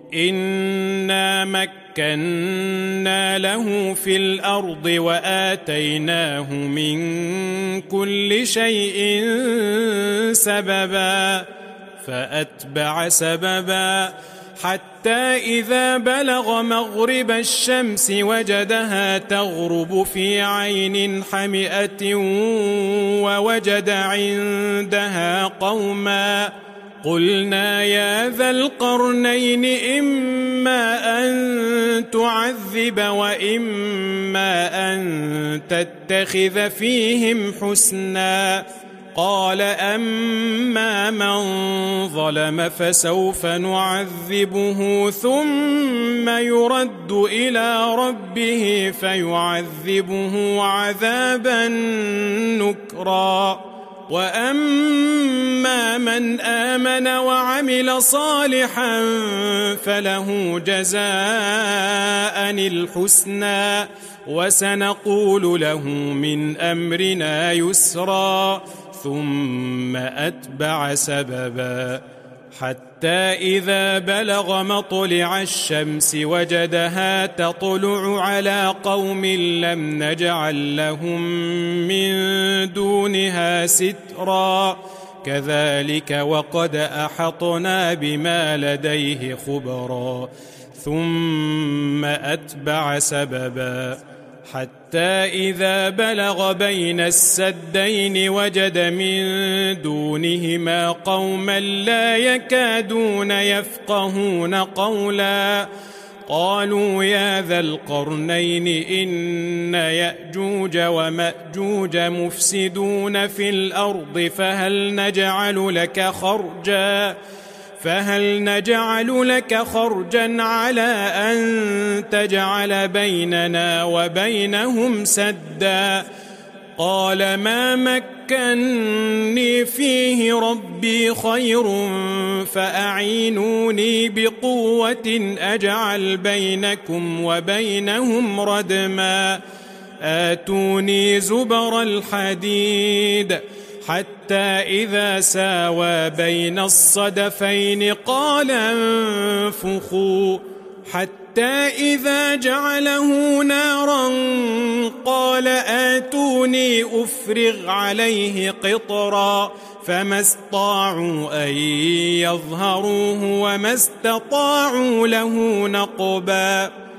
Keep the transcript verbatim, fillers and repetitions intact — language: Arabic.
إنا مكنا له في الأرض وآتيناه من كل شيء سببا فأتبع سببا حتى إذا بلغ مغرب الشمس وجدها تغرب في عين حمئة ووجد عندها قوما قلنا يا ذا القرنين إما أن تعذب وإما أن تتخذ فيهم حسنا قال أما من ظلم فسوف نعذبه ثم يرد إلى ربه فيعذبه عذابا نكرا وأما من آمن وعمل صالحا فله جزاء الحسنى وسنقول له من أمرنا يسرا ثم أتبع سببا حتى إذا بلغ مطلع الشمس وجدها تطلع على قوم لم نجعل لهم من دونها سترا كذلك وقد أحطنا بما لديه خبرا ثم أتبع سببا حتى إذا بلغ بين السدين وجد من دونهما قوما لا يكادون يفقهون قولا قالوا يا ذا القرنين إن يأجوج ومأجوج مفسدون في الأرض فهل نجعل لك خرجا فهل نجعل لك خرجا على أن تجعل بيننا وبينهم سدا قال ما مكني فيه ربي خير فأعينوني بقوة أجعل بينكم وبينهم ردما آتوني زبر الحديد حتى إذا ساوى بين الصدفين قال انفخوا حتى إذا جعله نارا قال آتوني أفرغ عليه قطرا فما استطاعوا أن يظهروه وما استطاعوا له نقبا